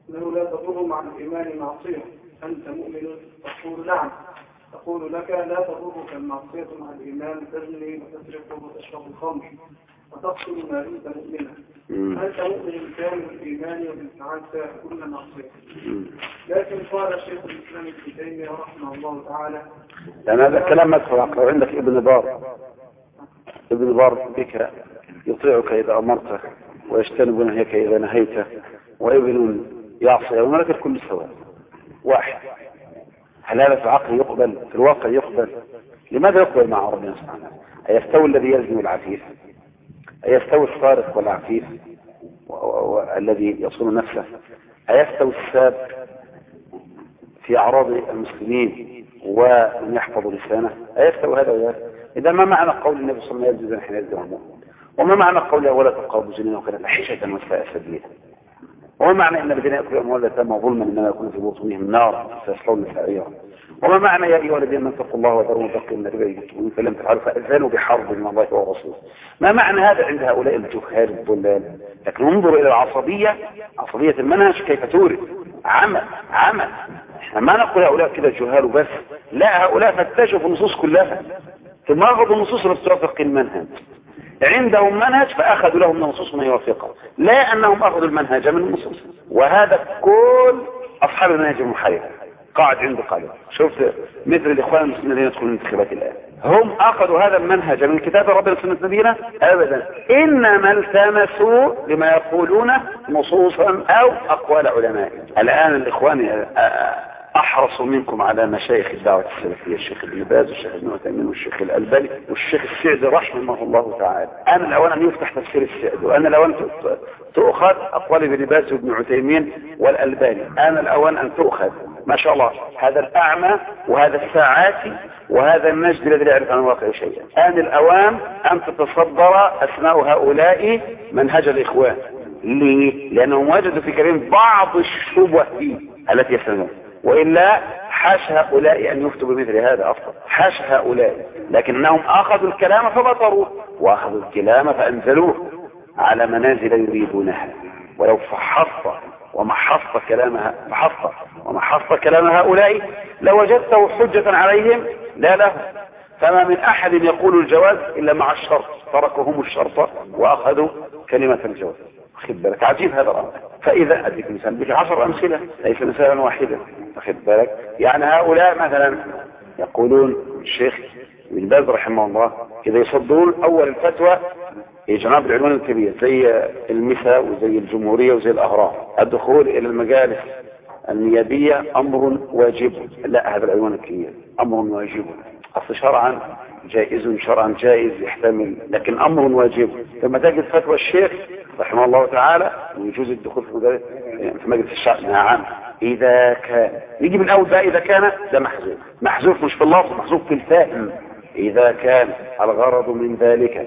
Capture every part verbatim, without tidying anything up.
أنه لا تضر مع الإيمان معصية، أنت مؤمن؟ تقول نعم. تقول لك لا تضرك المعصية مع الإيمان، تزني وتسرق وتشرب الخمر وتقتل ما دمت مؤمنا، أنت مؤمن كامل الإيمان وبالسعادة كل معصية. لكن قال الشيخ الإسلام ابن تيمية رحمه الله تعالى، يعني هذا الكلام مدخل عقله. عندك ابن بار، ابن بار بك يطيعك إذا أمرته ويجتنب نهيك إذا نهيته، وابن يعصي وملك الكل سواء واحد. هل هذا في العقل يقبل؟ في الواقع يقبل؟ لماذا يقبل مع ربنا سبحانه؟ أيستوي الذي يزني والعفيف؟ أيستوي السارق والعفيف والذي يصون نفسه؟ أيستوي الساب في أعراض المسلمين ومن يحفظ لسانه؟ أيستوي هذا وذاك؟ إذا ما معنى قول النبي صلى الله عليه وسلم حين يزني المؤمن؟ وما معنى قوله ولا تقربوا الزنا وكانت فاحشة وساء سبيلا؟ وما معنى ان الذين ياكلون اموال اليتامى ظلما انما يكون في بطونهم نار سيصلون سعيرا؟ وما معنى يا ايها الذين امنوا اتقوا الله وذروا ما بقي من الربا ان كنتم فلم تفعلوا فاذنوا بحرب من الله ورسوله؟ ما معنى هذا عند هؤلاء الجهال الضلال؟ لكن انظروا الى العصبيه، عصبيه المنهج كيف تورد عمل عمل. احنا ما نقول هؤلاء كذا جهال وبس، لا، هؤلاء فتشوا في النصوص كلها ثم اخذوا النصوص التي توافق المنهج. عندهم منهج فأخذوا لهم النصوص ما يوافقه، لا أنهم أخذوا المنهج من النصوص. وهذا كل أصحاب المنهج المحرف قاعد عنده قاعدة. شفت مثل الإخوان المسلمين الذين يدخلون الانتخابات الآن، هم أخذوا هذا المنهج من كتاب ربنا سنة نبينا؟ أبدا، إنما التمسوا لما يقولون نصوصا أو أقوال علماء. الآن الإخوان أحرص منكم على مشايخ الدعوة السلفية، الشيخ ابن باز والشيخ ابن عثيمين والشيخ الألباني والشيخ السعدي رحمه الله تعالى. أنا الأوان أن يفتح تفسير السعدي، وأنا الأوان تؤخذ أقوال ابن باز وابن عثيمين والألباني، أنا الأوان أن تؤخذ ما شاء الله هذا الأعمى وهذا الساعاتي وهذا النجد الذي لا يعرف عن الواقع شيئا. آن الأوان أن تتصدر أسماء هؤلاء منهج الإخوان. ليه؟ لأنهم وجدوا في كلام بعض الشبه التي يسمون، وإلا حاش هؤلاء أن يفتوا بمثل هذا أفضل، حاش هؤلاء، لكنهم أخذوا الكلام فبطروه وأخذوا الكلام فأنزلوه على منازل يريدونها. ولو فحصت ومحصت كلامها فحصت ومحصت كلام هؤلاء لوجدته حجة عليهم لا له. فما من أحد يقول الجواز إلا مع الشرط، تركهم الشرط وأخذوا كلمة الجواز. خد بالك، عجيب هذا الأمر. فإذا أديك مثال بك عشر أمثلة ليس مثالا واحدا. خد بالك، يعني هؤلاء مثلا يقولون الشيخ ابن باز رحمه الله إذا يصدرون أول الفتوى جناب العنوان الكبير زي المساء وزي الجمهورية وزي الأهرام، الدخول إلى المجالس النيابية أمر واجب. لا، هذا العنوان الكبير أمر واجب، أصل شرعا جائز، شرعا جائز يحتمل، لكن أمر واجب. ثم تجد فتوى الشيخ رحمه الله تعالى ويجوز الدخول في مجالس في مجلس الشعب. نعم إذا كان، يجي من أول بقى إذا كان ده محذوف، محذوف مش في اللفظ، محذوف في الفهم. إذا كان الغرض من ذلك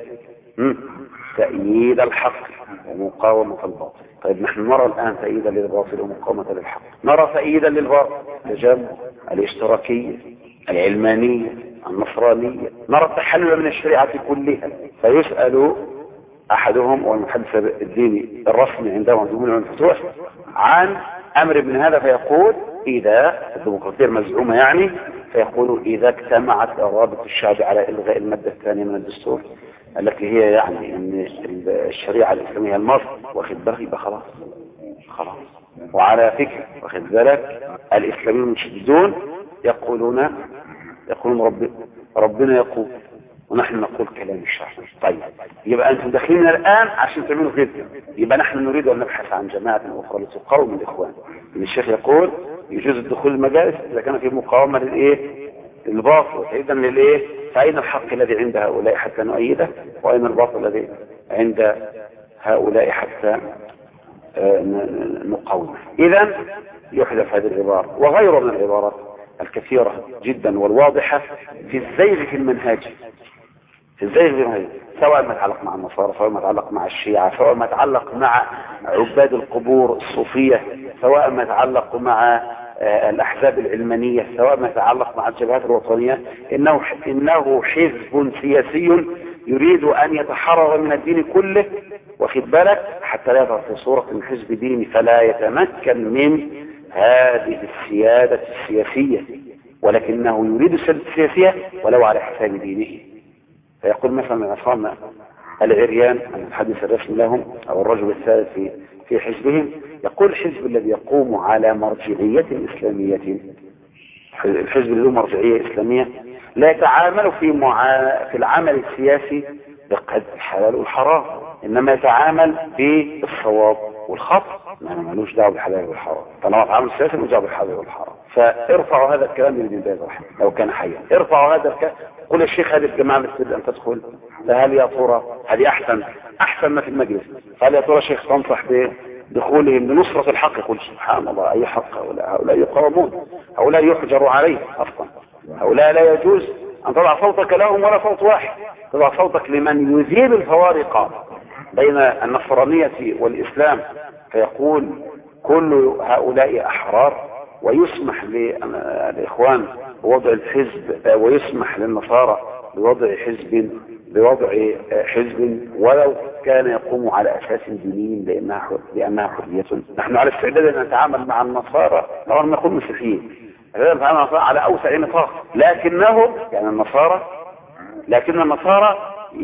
تأييد الحق ومقاومة الباطل. طيب نحن نرى الآن تأييدا للباطل ومقاومة للحق، نرى تأييدا للباطل تجمع الاشتراكية العلمانية النصرانية، نرى التحلل من الشريعة كلها. فيسأل أحدهم والمحدث الديني الرسمي عندهم يقولون الفتوح عن أمر ابن هذا فيقول إذا الديمقراطية المزعومة يعني، فيقول إذا اجتمعت إرادة الشعب على إلغاء المادة الثانية من الدستور التي هي يعني أن الشريعة الإسلامية المصر واخد بالك يبقى خلاص خلاص. وعلى فكرة واخد بالك الإسلاميين المشددون يقولون يقولون رب ربنا يقول ونحن نقول كلام الشعب. طيب يبقى أنتم داخلين الآن عشان تعملوا كده، يبقى نحن نريد أن نبحث عن جماعة أخرى لتقاوم الإخوان. الشيخ يقول يجوز الدخول المجالس إذا كان في مقاومة للإيه؟ للباطل وتأييدا للإيه؟ فأين الحق الذي عند هؤلاء حتى نؤيده، وأين الباطل الذي عند هؤلاء حتى نقاومه؟ إذن يحذف هذه العبارة وغيرها من العبارات الكثيرة جدا والواضحة في الزيغ في المنهج، في الزيغ في المنهج، سواء ما يتعلق مع النصارى، سواء ما يتعلق مع الشيعة، سواء ما يتعلق مع عباد القبور الصوفية، سواء ما يتعلق مع الأحزاب العلمانية، سواء ما يتعلق مع الجبهات الوطنية. إنه إنه حزب سياسي يريد أن يتحرر من الدين كله واخد بالك، حتى لا يظهر في صورة الحزب ديني فلا يتمكن من هذه السيادة السياسية، ولكنه يريد السيادة السياسية ولو على حساب دينه. فيقول مثلا عصام العريان المتحدث الرسمي لهم أو الرجل الثالث في في حزبهم، يقول الحزب الذي يقوم على مرجعية إسلامية، الحزب اللي له مرجعية إسلامية لا يتعامل في معا... في العمل السياسي بقدر الحلال والحرام، إنما يتعامل بالصواب والخطأ، ما ملوش دعوه بالحلال والحرام. طالما تعامل سياسي ملوش دعوه بالحلال والحرام. فارفعوا هذا الكلام من ابن باز رحمه لو كان حيا، ارفعوا هذا الكلام. قل الشيخ هذه الجماعه مثل ان تدخل، فهل يا ترى هذه احسن احسن ما في المجلس، فهل يا ترى شيخ تنصح بدخولهم لنصره الحق؟ يقول سبحان الله، اي حق هؤلاء؟ هؤلاء يقاومون، هؤلاء يحجر عليه اصلا، هؤلاء لا يجوز ان تضع صوتك لهم ولا صوت واحد، تضع صوتك لمن يزيل الفوارق بين النصرانيه والاسلام، فيقول كل هؤلاء أحرار، ويسمح للإخوان بوضع الحزب، ويسمح للنصارى بوضع حزب بوضع حزب ولو كان يقوم على أساس ديني، لأنها لأنها حرية. نحن على استعداد أن نتعامل مع النصارى لو لم نكن مسيحيين، نتعامل مع النصارى على أوسع نطاق، لكنهم يعني النصارى لكن النصارى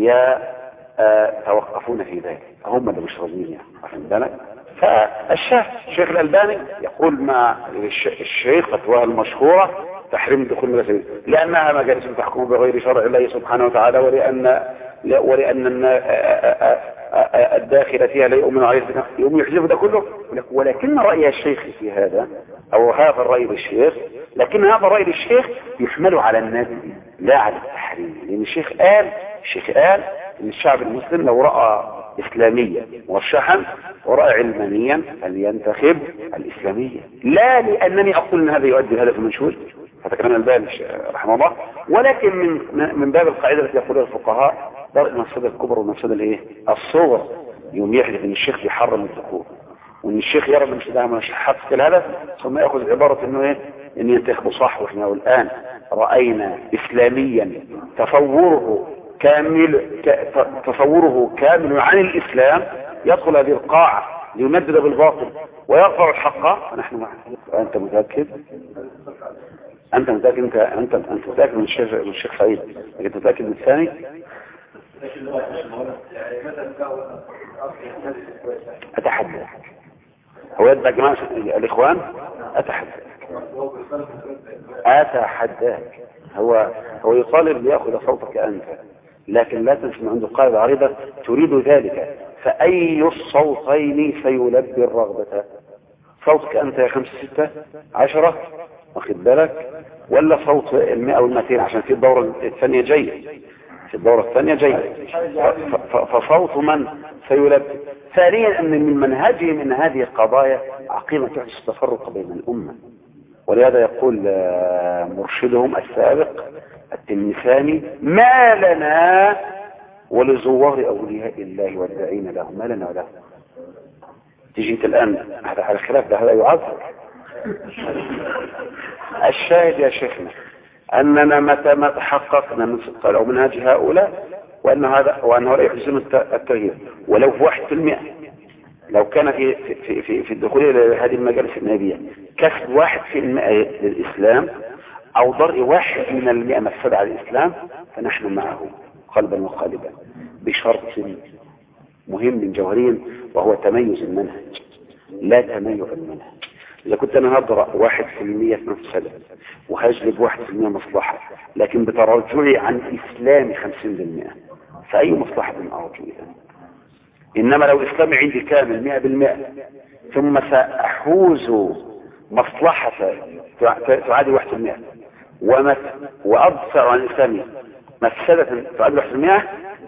يتوقفون في ذلك، هم اللي مش راضيين يعني، واخد بالك؟ فالشيخ الشيخ الألباني يقول ما الشيخ فتواه المشهورة تحريم دخول المساجد لأنها مجالس تحكم بغير شرع الله سبحانه وتعالى، ولأن ولأن الداخل فيها لا يؤمن عليه يؤمن يحذف ده كله. ولكن رأي الشيخ في هذا أو هذا الرأي للشيخ، لكن هذا الرأي للشيخ يحمل على الندب لا على التحريم، لأن الشيخ قال الشيخ قال إن الشعب المسلم لو رأى إسلاميا مرشحا ورأى علمانيا فلينتخب الإسلامية، لا لأنني أقول أن هذا يؤدي لهذا المنشور، هذا كلام الألباني رحمه الله، ولكن من من باب القاعدة التي يقولها الفقهاء درء المفسدة الكبرى والمفسدة الايه؟ الصغرى. يوم يحدث ان الشيخ يحرم الدخول وان الشيخ يرى من ده مش حق الهدف، ثم ياخذ عبارة انه ايه؟ ان ينتخبوا صح. واحنا الان رأينا اسلاميا تصوره كامل تصوره كامل عن الاسلام يدخل هذه القاعة ليمدد بالباطل ويرفع الحق، فنحن معه. انت متأكد؟ انت متأكد انت انت انت متأكد من الشيخ من الشيخ سعيد، لكن متأكد من الثاني؟ اتحدى هو يدعى جماعة الاخوان، اتحدى اتحداك هو هو يطالب ليأخذ صوتك انت، لكن لا تنسى عنده قاعدة عريضة تريد ذلك، فأي الصوتين سيلبي الرغبة؟ صوتك أنت يا خمسة ستة عشرة واخد بالك، ولا صوت المئة والمئتين؟ عشان في الدورة الثانية جاية، في الدورة الثانية جاية، فصوت من سيلبي. ثانيا أن من منهجهم من هذه القضايا عقيمة تحدث التفرق بين الأمة، ولهذا يقول مرشدهم السابق التلمساني: ما لنا ولزوار أولياء الله والداعين له، ما لنا وله. تيجي انت الآن هذا على خلاف ده، هذا يعذر. الشاهد يا شيخنا أننا متى ما تحققنا من صدق أو منهج هؤلاء وأن هذا وأنه لا يحزن التغيير ولو في واحد في المئة، لو كان في في في, في الدخول إلى هذه المجالس النبية كسب واحد في المئة للإسلام أو ضرء واحد من المئة مفسد على الإسلام، فنحن معه قلبا وقالبا، بشرط مهم جوهري وهو تميز المنهج لا تميع المنهج. إذا كنت أنا هضرأ واحد في المية مفسدة وهجلب واحد في المية مصلحة، لكن بترجعي عن إسلام خمسين بالمئة، فأي مصلحة أرجو إذا؟ إنما لو إسلامي عندي كامل مئة بالمئة ثم سأحوز مصلحة تعادل واحد في المئة وأدفع عن إسلامي مفسدة تعادل واحد في المئة،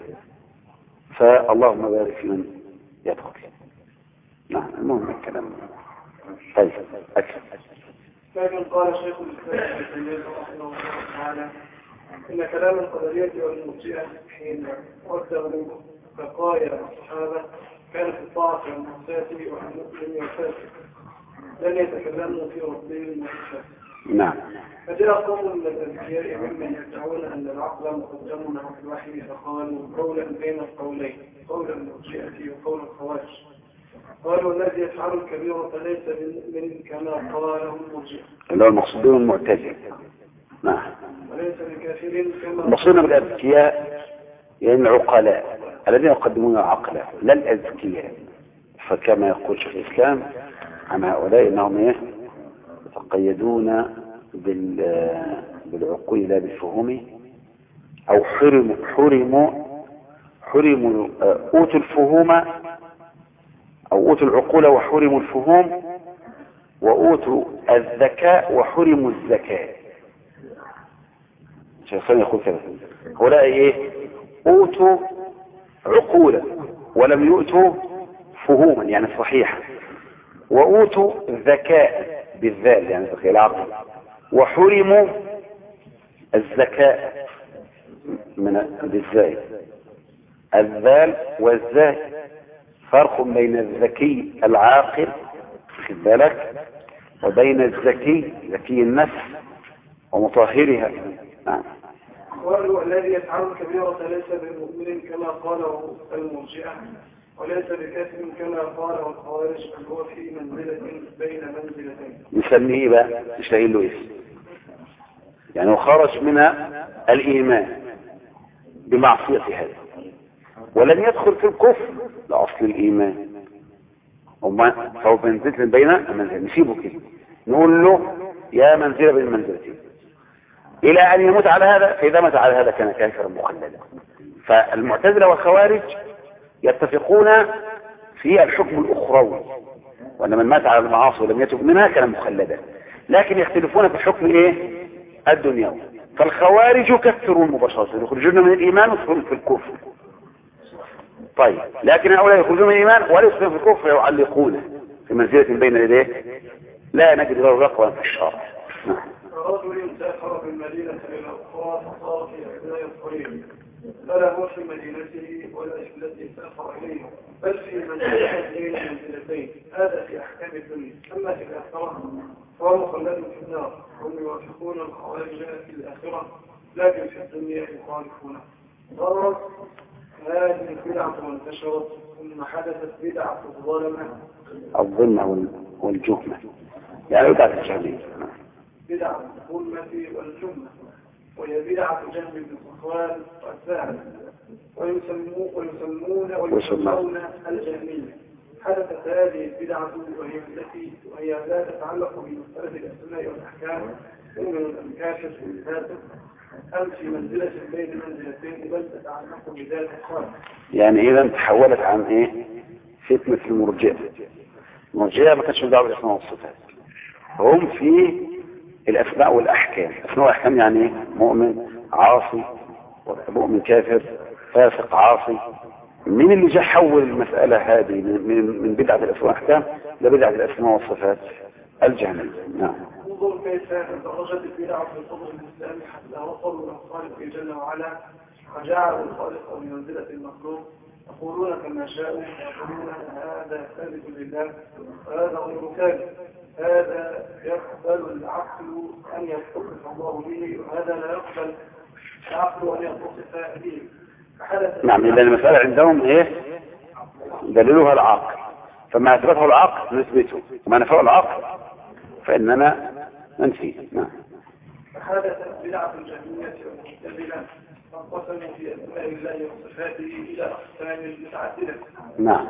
فاللهم بارك في من يدخل. نعم المهم الكلام. طيب أكثر. لكن قال شيخ الإسلام ابن تيمية رحمه الله تعالى: إن كلام القدرية والمرجئة حين ردوا بقايا الصحابة كان في الطاعة والمعصية والمؤمن والفاسق، لن يتكلموا في ربهم والشرك. نعم. فجاء قوم من الأنبياء ممن يدعون أن العقل مقدم على الوحي فقالوا قولا بين القولين قول المرجئة وقول الخوارج. قالوا الذي يفعل الكبيرة ليس من كما قاله المرجئة اللي هو المقصودون المعتزلة. نعم. وليس بكافر كما المقصودون بالأذكياء يعني العقلاء الذين يقدمون العقل لا الأذكياء. فكما يقول شيخ الإسلام عن هؤلاء أنهم إيه يتقيدون بالعقول لا بالفهوم أو حرموا حرموا حرموا أوتوا الفهوم أو أوتوا العقول وحرموا الفهوم وأوتوا الذكاء وحرموا الذكاء. شيخ يقول كذا هؤلاء إيه أوتوا عقولا ولم يؤتوا فهوما يعني صحيحة وأوتوا ذكاء بالذال يعني ذكاء العقل وحرموا الذكاء من بالزاي الذال والزاي. فرق بين الذكي العاقل خد بالك وبين الذكي ذكي النفس ومطهرها. نعم. قالوا الذي يفعل الكبيرة ليس بمؤمن كما قاله المرجئة وليس بكافر كما قاله الخوارج بل هو في منزلة بين منزلتين. نسميه بقى مش لاقي له اسم يعني هو خرج من الإيمان بمعصية هذا ولم يدخل في الكفر لأصل الإيمان فهو منزلة بين منزلتين. نسيبه كده نقول له يا منزلة بين منزلتين إلى أن يموت على هذا. فإذا مات على هذا كان كافرا مخلدا. فالمعتزلة والخوارج يتفقون في الحكم الأخروي وأن من مات على المعاصي ولم يتب منها كان مخلدا لكن يختلفون في الحكم إيه الدنيوي. فالخوارج يكفرون مباشرة يخرجون من الإيمان ويدخلون في الكفر. طيب لكن هؤلاء يخرجون من الإيمان ولا يدخلون في الكفر يعلقونه في منزلة بين يديه لا نجد له رقبة في الشرع. رجل سافر من مدينة إلى أخرى فصار في أثناء الطريق فلا هو في مدينته ولا التي سافر إليها بل في منزلة بين منزلتين. هذا في أحكام الدنيا. أما في الآخرة فهو مخلد في النار. هم يوافقون الخوارج في الآخرة لكن في الدنيا يخالفونه. ضرت هذه البدعة وانتشرت ثم حدثت بدعة الظلمة الظلمة والجهمة يعني بدعة الجهمية بدعة الظلمة والجهمة وهي بدعة جهل بالصفوان والساعد ويسمون ويسمون ويسمون الجهمية. حدثت هذه البدعة وهي التي وهي لا تتعلق بمسألة الأسماء والأحكام من الكاشف والفاسق أم في منزلة بين منزلتين بل تتعلق بذات الخالق. يعني إذا تحولت عن إيه فتنة المرجئة. المرجئة ما كانتش دعوة بالأسماء والصفات هم في الأسماء والأحكام. الأسماء والأحكام يعني إيه مؤمن عاصي مؤمن كافر فاسق عاصي. من اللي جاء حول المسألة هذه من من بدعة الأسماء والأحكام لبدعة الأسماء والصفات الجهمية. نعم. انظر كيف درجت البدعة في صدر الإسلام حتى وصلوا إلى الخالق جل وعلا وجعلوا الخالق بمنزلة المخلوق يقولون كما شاءوا يقولون هذا ثابت لله وهذا غير ثابت. هذا يقبل العقل أن يتصف الله به وهذا لا يقبل العقل أن يتصف به. نعم. إذا المسألة عندهم إيه دليلها العقل فما أثبته العقل نثبته وما نفعه العقل فإننا ننفيه. نعم. فحدثت بدعة الجهمية والمعتزلة فانقسموا في أسماء الله وصفاته إلى أقسام متعددة. نعم.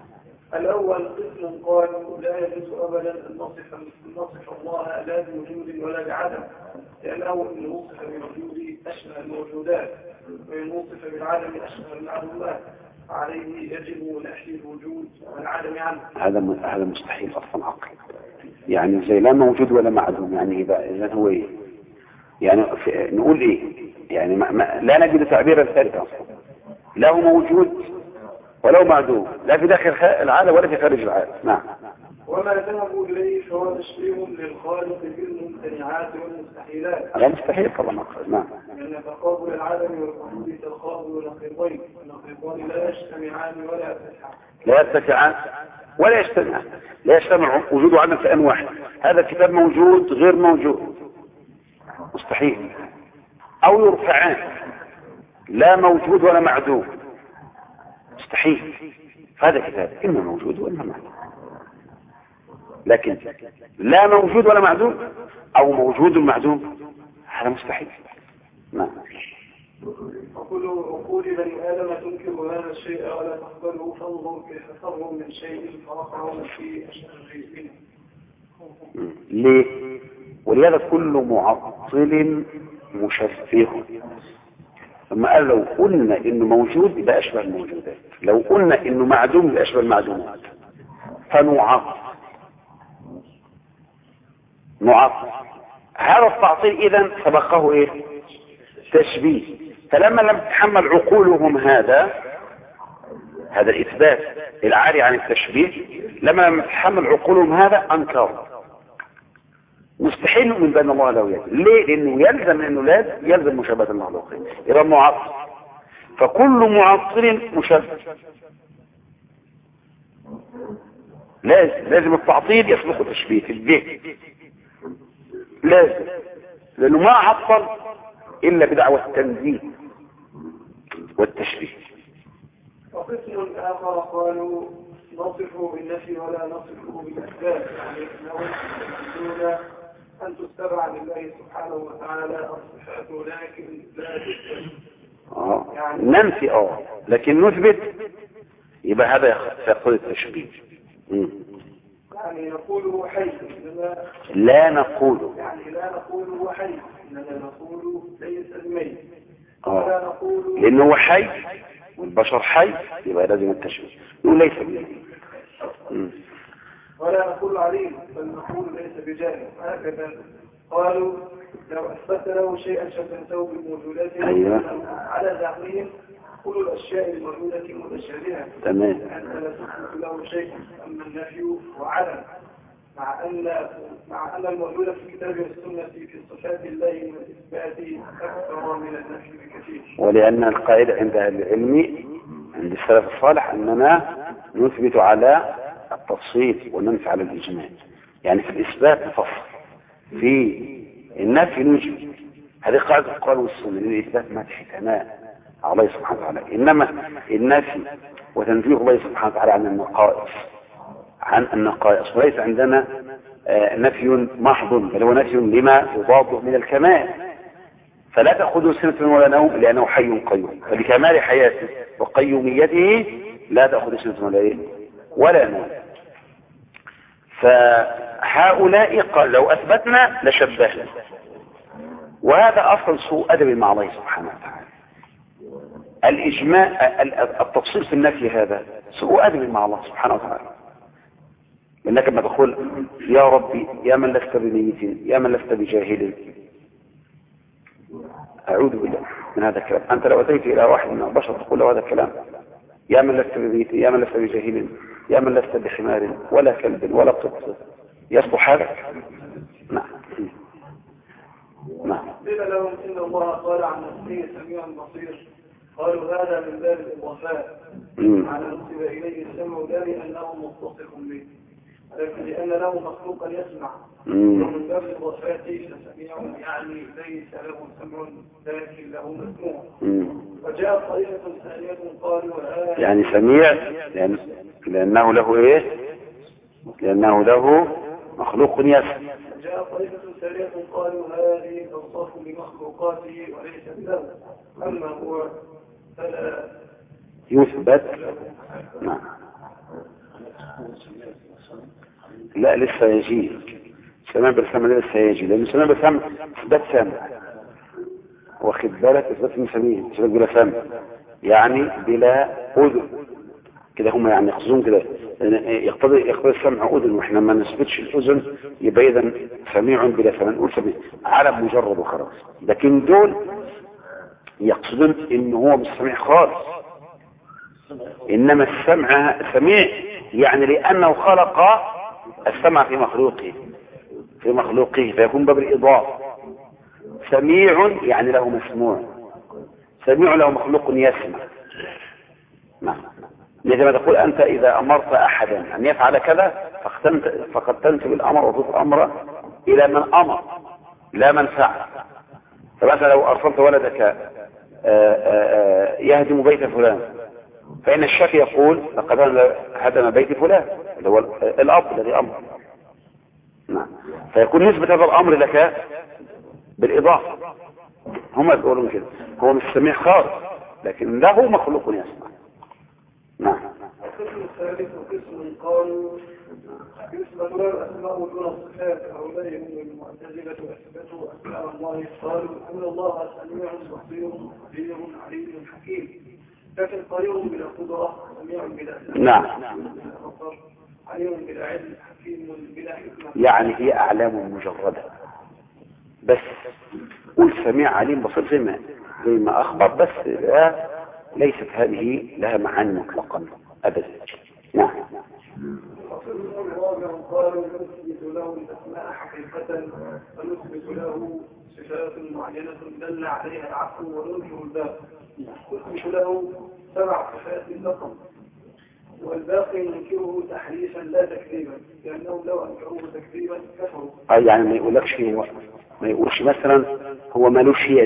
الأول قسم قالوا لا يجوز أبدا أن نصف نصف الله لا بوجود ولا بعدم لأنه إن وصف بالوجود أشبه الموجودات وإن وصف بالعدم أشبه المعلومات عليه يجب نفي الوجود والعدم عنه. هذا هذا مستحيل أصلا عقل يعني زي لا موجود ولا معدوم. يعني إذا هو إيه يعني نقول إيه يعني ما ما لا نجد تعبيرا ثالثا أصلا. لا هو موجود ولو معدوم لا في داخل العالم ولا في خارج العالم. نعم. وما ذهبوا إليه فهو تشبيه للخالق بالممتنعات والمستحيلات. هذا مستحيل طبعا. نعم. لأن تقابل العالم والوجود تقابل نقيضين والنقيضان لا يجتمعان ولا يتسعان لا يتسعان ولا يجتمعان لا يجتمع وجود وعدم في أن واحد. هذا الكتاب موجود غير موجود مستحيل. أو يرفعان، لا موجود ولا معدوم، مستحيل. هذا كتاب إما موجود وإما معدوم، لكن لا موجود ولا معدوم أو موجود معدوم هذا مستحيل. نعم. وكل عقول بني آدم تنكر هذا الشيء ولا تقبله، فانظر كيف فروا من شيء فرقعوا في أشهر. ليه؟ ولهذا كل معطل مشبه. لما قال لو قلنا انه موجود يبقى اشبه الموجودات، لو قلنا انه معدوم يبقى اشبه المعدومات، فنعطل نعطل هذا التعطيل. اذا سبقه ايه؟ تشبيه. فلما لم تتحمل عقولهم هذا هذا الاثبات العاري عن التشبيه، لما لم تتحمل عقولهم هذا انكروا. مستحيل من بين الله له يد. ليه؟ لانه يلزم انه لازم يلزم مشابهه المخلوقين، يبقى معطل. فكل معطل مشبه. لازم لازم التعطيل يسبق التشبيه في الذهن، لازم، لانه ما عطل الا بدعوى التنزيه والتشبيه. وقسم اخر قالوا نصفه بالنفي ولا نصفه بالاثبات، يعني انهم يريدون ان تتبع لله سبحانه وتعالى الصفات ولكن لا تثبت. اه يعني ننفي اه لكن نثبت، يبقى هذا يقول التشبيه. مم. يعني نقول هو حي انما لا نقول، يعني لا نقول هو حي انما نقول ليس الميت. اه ولا نقول لانه هو حي والبشر حي، يبقى لازم التشبيه نقول ليس الميت. ولا نقول عليم بل نقول ليس بجاهل. هكذا قالوا لو اثبت له شيئا شبهته بالموجودات أيوة. على زعمهم كل الاشياء الموجوده متشابهه، تمام، انت لا تثبت له شيء. اما النفي وعدم، مع ان مع ان الموجود في الكتاب والسنه في صفات الله والاثبات اكثر من النفي بكثير. ولان القاعده عند اهل العلم عند السلف الصالح اننا نثبت على التفصيل وننفي على الاجمال. يعني في الاثبات نفصل، في النفي نجمل. هذه قاعده القران والسنه، للاثبات ما تحتماء على الله سبحانه وتعالى، انما النفي وتنزيه الله سبحانه وتعالى عن النقائص عن النقائص وليس عندنا آه نفي محض، بل هو نفي لما يضاده من الكمال. فلا تأخذه سنة ولا نوم لأنه حي قيوم، فلكمال حياته وقيوميته لا تأخذه سنة ولا إيه ولا نوم. فهؤلاء قال لو أثبتنا لشبهنا، وهذا أصل سوء أدب مع الله سبحانه وتعالى. الإجماع التفصيل في النفي هذا سوء أدب مع الله سبحانه وتعالى. لأنك لما تقول يا ربي يا من لست بميت يا من لست بجاهل، أعوذ بالله من هذا الكلام. أنت لو أتيت إلى واحد من البشر تقول له هذا الكلام، يا من لست بميت يا من لست بجاهل يا من لست بحمار ولا كلب ولا قط، يصلح هذا؟ نعم نعم. قيل لهم إن الله قال عن نفسه سميع بصير، قالوا هذا من باب الإضافات، على نسب إليه السمع لا لأنه متصف به، لكن لأن له مخلوقا يسمع، ومن باب الإضافات فسميع يعني ليس له سمع لكن له مسموع. وجاءت طائفة ثانية قالوا هذا يعني سميع لأن لأنه له إيه؟ لأنه له مخلوق يسمع. جاء طائفة ثانية قالوا هذه توصف بمخلوقاته وليس له، أما هو فلا يثبت. نعم. لا لسه يجي سماع بالسمع، لسه يجي، لأن سماع بالسمع إثبات سمع، واخد بالك؟ إثبات مسميه إثبات بلا سمع يعني بلا أذن كده، هم يعني يقصدون كده يقتضي يقتضي السمع أذن، وإحنا ما نثبتش الأذن يبقى إذا سميع بلا سمع، نقول سميع علم مجرد وخلاص. لكن دول يقصدون إن هو مش سميع خالص، إنما السمع سميع يعني لأنه خلق السمع في مخلوقه في مخلوقه فيكون باب الإضافة. سميع يعني له مسموع، سميع له مخلوق يسمع. نعم. لذا ما تقول أنت إذا أمرت أحدا أن يفعل كذا فقد تنسب الأمر وتضيف الأمر إلى من أمر لا من فعل، فمثلا لو أرسلت ولدك آآ آآ يهدم بيت فلان، فإن الشافعي يقول لقد هدم بيت فلان اللي هو الأب الذي أمر. نعم. فيكون نسبة هذا الأمر لك بالإضافة. هم يقولون كده، هو مش سميع خالص لكن له مخلوق يسمع. نعم. القسم الثالث قسم قالوا يثبت له الأسماء دون الصفات. هؤلاء هم المعتزلة أثبتوا أسماء الله، قالوا إن الله سميع بصير قدير عليم حكيم، لكن قدير بلا قدرة، سميع بلا سمع، نعم، عليم بلا علم، حكيم بلا حكمة. يعني هي أعلام مجردة بس. قل سميع عليم بصير زي ما زي ما أخبر، بس لا ليست هذه لها معاني مطلقا أبدا. نعم. قالوا نثبت له الأسماء حقيقة ونثبت له صفات معينة دل عليها العقل وننكر الباقي. نثبت له سبع صفات فقط والباقي ننكره تحريفا لا تكذيبا، لأنهم لو أنكروه تكذيبا كفروا. أي يعني ما يقولكش هو ما يقولش مثلا هو مالوش يد،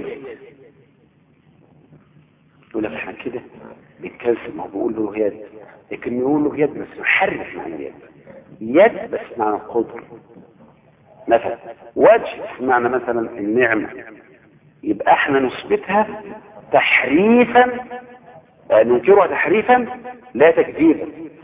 يقول لك احنا كده بيتكلم، ما بيقول له يد، لكن يقول له يد بس محرف معنى اليد، يد بس معنى القدر مثلا، وجه معنى مثلا النعمة، يبقى احنا نثبتها تحريفا، ننكرها تحريفا لا تكذيبا.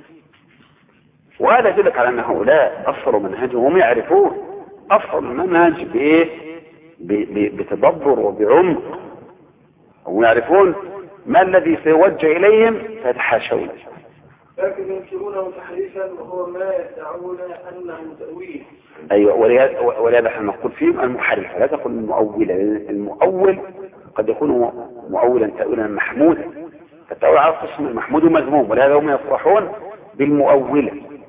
وهذا يدلك على ان هؤلاء اصلوا منهجهم، هم يعرفون اصل المنهج بايه، بتدبر وبعمق، هم يعرفون ما الذي سيوجه اليهم فيتحاشون، لكن ينكرونه تحريفا وهو ما يدعون انه تأويل. ايوه، ولهذا احنا نقول فيهم المحرف، لا تقول المؤول، لان المؤول قد يكون مؤولا تأويلا محمودا، فالتأويل على قسم المحمود ومذموم، ولهذا هم يفرحون بالمؤولة،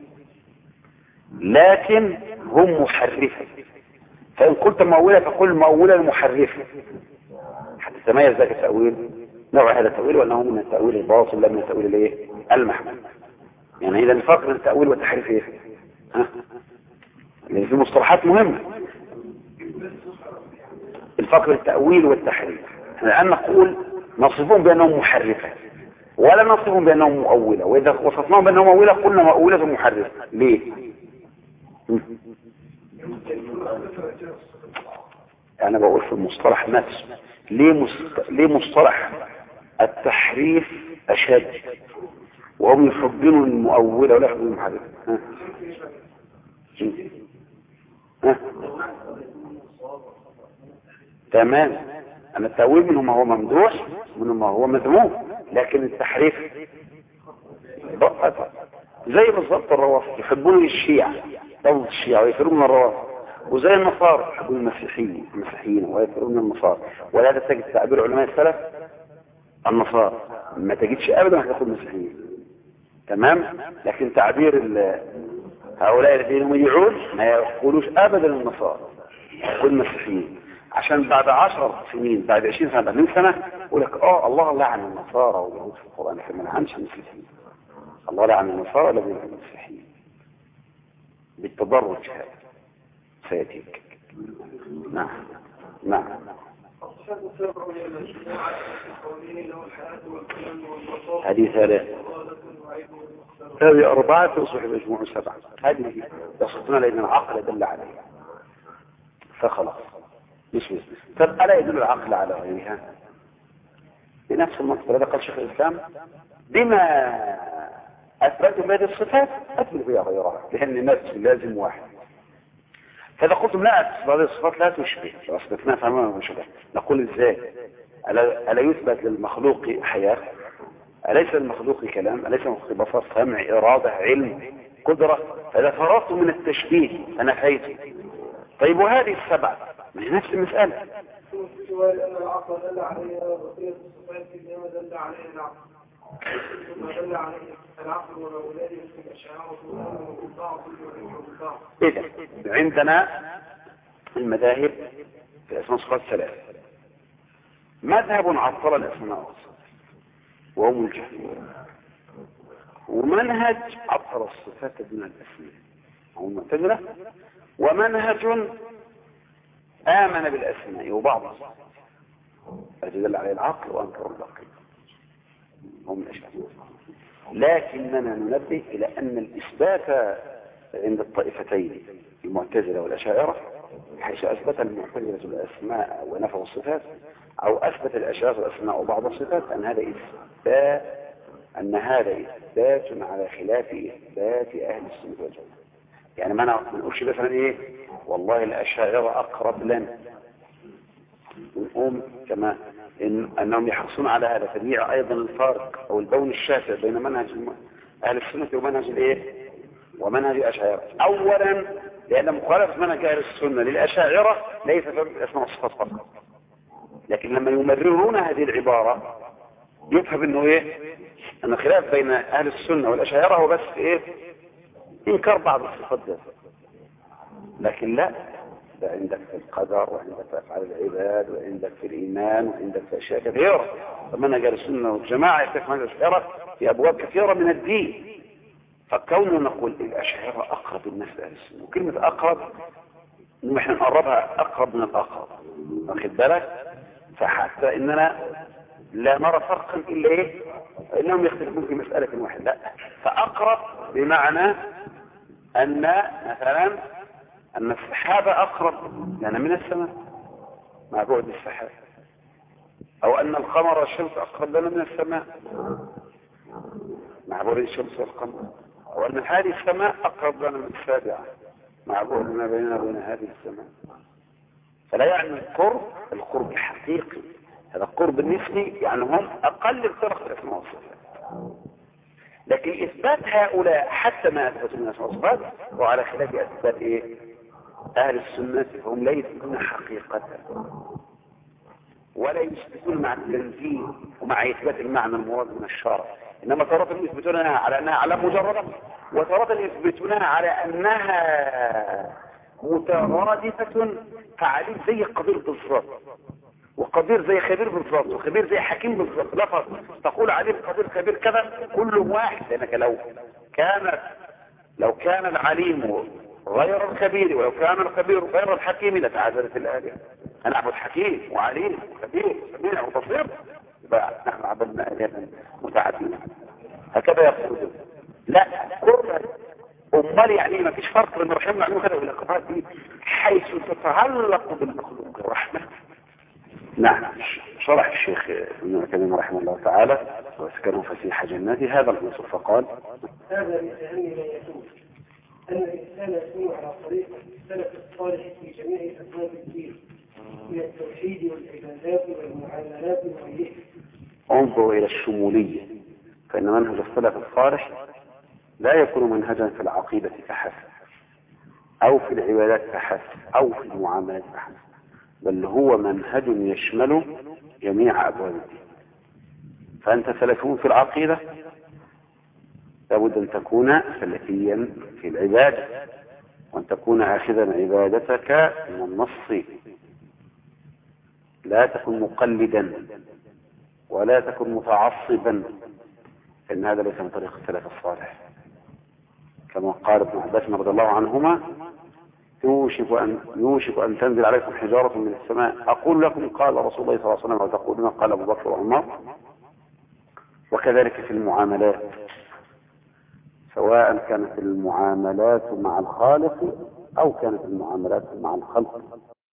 لكن هم محرفة. فإن قلت مؤولة فقل مؤولة المحرفة حتى تميز ذلك التأويل، نوع هذا التأويل وأنه من التأويل الباطل لا من التأويل الايه المحمود. يعني إذا الفرق بين التأويل والتحريف ايه؟ ها؟ لأن في مصطلحات مهمة. الفرق بين التأويل والتحريف، احنا الآن نقول نصفهم بأنهم محرفة ولا نصفهم بأنهم مؤولة، وإذا وصفناهم بأنهم مؤولة قلنا مؤولة محرفة. ليه؟ أنا بقول في المصطلح نفسه، ليه, مست... ليه مصطلح التحريف أشد وهم يفضلون المؤولة ولا يفضلون المحرفة؟ ها؟ ها؟ تمام. أنا التأويل منهم هو ممدوح منهم هو مذموم، لكن التحريف زي بالضبط الروافض يحبون الشيعة، دولة الشيعة ويفرون من الروافض، وزي النصارى يحبون المسيحيين المسيحيين ويفرون من النصارى. ولهذا تجد تعبير علماء السلف النصارى، ما تجدش أبدا هتقول مسيحيين، تمام. لكن تعبير هؤلاء الذين هم يدعون ما يقولوش أبدا النصارى، يقول المسيحيين، عشان بعد عشر سنين بعد عشرين سنة بعد مئة سنة يقول لك اه الله لعن النصارى واليهود في القرآن، لكن ما لعنش المسيحيين. الله لعن النصارى الذين هم المسيحيين بالتدرج هذا سيأتيك. نعم نعم. هذه ثلاثة، هذه أربعة تصبح مجموع سبعة. هذه يصدنا لأن العقل دل عليها فخلاص مش مثل. طب ألا يدل العقل على غيرها؟ بنفس المنطق هذا قال شيخ الإسلام بما أثبتوا بهذه الصفات أثبتوا بها غيرها، لأن الناس لازم واحد. فإذا قلتم لا هذه الصفات لا تشبه، أثبتناها فما مشبه، نقول إزاي؟ ألا, ألا يثبت للمخلوق حياة؟ أليس المخلوق كلام؟ أليس المخلوق بصر سمع إرادة علم قدرة؟ فإذا فرغت من التشبيه فنفيته. طيب وهذه السبعة ما هي نفس المسألة. أن العقل دل عليها بقية الصفات إنما دل عليها العقل، ثم دل عليه العقل والأولاد مثل الأشعار والبعض والبعض. إذا عندنا المذاهب في أسماء صفات ثلاثة. مذهب عطل الأسماء والصفات وهم الجهمية، ومنهج عطل الصفات دون الأسماء وهم المعتزلة، ومنهج آمن بالأسماء وبعض فدل عليه العقل وأنكر الباقي هم الأشاعرة. لكننا ننبه إلى أن الإثبات عند الطائفتين المعتزلة والأشاعرة، حيث أثبت المعتزلة الأسماء ونفوا الصفات، أو أثبت الأشاعرة الأسماء وبعض الصفات، أن هذا إثبات أن هذا إثبات على خلاف إثبات أهل السنة والجماعة. يعني ما نقولش مثلا إيه والله الأشاعرة أقرب لنا، نقوم كما إن أنهم يحرصون على هذا، تبيع أيضا الفارق أو البون الشاسع بين منهج أهل السنة ومنهج الإيه ومنهج الأشاعرة. أولا لأن مخالفة منهج أهل السنة للأشاعرة ليس في الأسماء والصفات فقط، لكن لما يمررون هذه العبارة يفهم إنه إيه أن الخلاف بين أهل السنة والأشاعرة هو بس إيه إنكار بعض الصفات ذات، لكن لا، ده عندك في القدر وعندك في أفعال العباد وعندك في الإيمان وعندك في أشياء كثيرة. فمنهج أهل السنة والجماعة يختلف عن الأشاعرة في أبواب كثيرة من الدين. فكوننا نقول الأشاعرة أقرب الناس لأهل السنة، وكلمة أقرب نحن نقربها أقرب من الأقرب، واخد بالك؟ فحتى إننا لا نرى فرقا إلا إيه إنهم يختلفون في مسألة واحدة، لا، فأقرب بمعنى أن مثلا أن السحابة أقرب لنا من السماء مع بعد السحاب، أو أن القمر والشمس أقرب لنا من السماء مع بعد الشمس والقمر، أو أن هذه السماء أقرب لنا من السابعة مع بعد ما بيننا وبين هذه السماء. فلا يعني القرب القرب الحقيقي، هذا القرب النسبي، يعني هم أقل الفرق الأسماء والصفات. لكن إثبات هؤلاء حتى ما أثبتوا من الأسماء والصفات وعلى خلاف إثبات إيه أهل السنة، فهم لا يثبتون حقيقة ولا يثبتون مع التنزيه ومع إثبات المعنى المراد من الشرع، إنما تارة يثبتونها على أنها على مجردة، وتارة يثبتونها على أنها مترادفة فعليم زي قدير بالضبط، وقدير زي خبير بالضبط، وخبير زي حكيم بالضبط. لفظ تقول عليم قدير خبير كذا كل واحد، لأنك لو كان لو كان العليم غير الخبير ولو كان الخبير غير الحكيم لتعددت الآلهة. أنا أعبد حكيم وعليم وخبير وسميع وبصير، يبقى نحن عبدنا آلهة متعددة. هكذا يقولون. لا، كل أمال يعني ما فيش فرق بين الرحمن والعليم كده والعقوبات دي حيث تتعلق بالمخلوق الرحمة. نعم، شرح الشيخ ابن عثيمين رحمه الله تعالى وسكنه فسيح جناته هذا النص فقال: هذا من أهم ما يكون أن الإنسان يكون على طريق السلف الصالح في جميع أبواب الدين من التوحيد والعبادات والمعاملات وغيرها. انظروا إلى الشمولية، فإن منهج السلف الصالح لا يكون منهجا في العقيدة فحسب أو في العبادات فحسب أو في المعاملات فحسب، بل هو منهج يشمل جميع أبواب الدين. فأنت سلفي في العقيدة لابد أن تكون سلفيا في العبادة، وأن تكون آخذا عبادتك من النص، لا تكن مقلدا ولا تكن متعصبا، فإن هذا ليس من طريق السلف الصالح. كما قال ابن عباس رضي الله عنهما: يوشك أن, يوشك أن تنزل عليكم حجارة من السماء أقول لكم قال رسول الله صلى الله عليه وسلم وتقولون قال أبو بكر وعمر. وكذلك في المعاملات، سواء كانت المعاملات مع الخالق أو كانت المعاملات مع الخلق.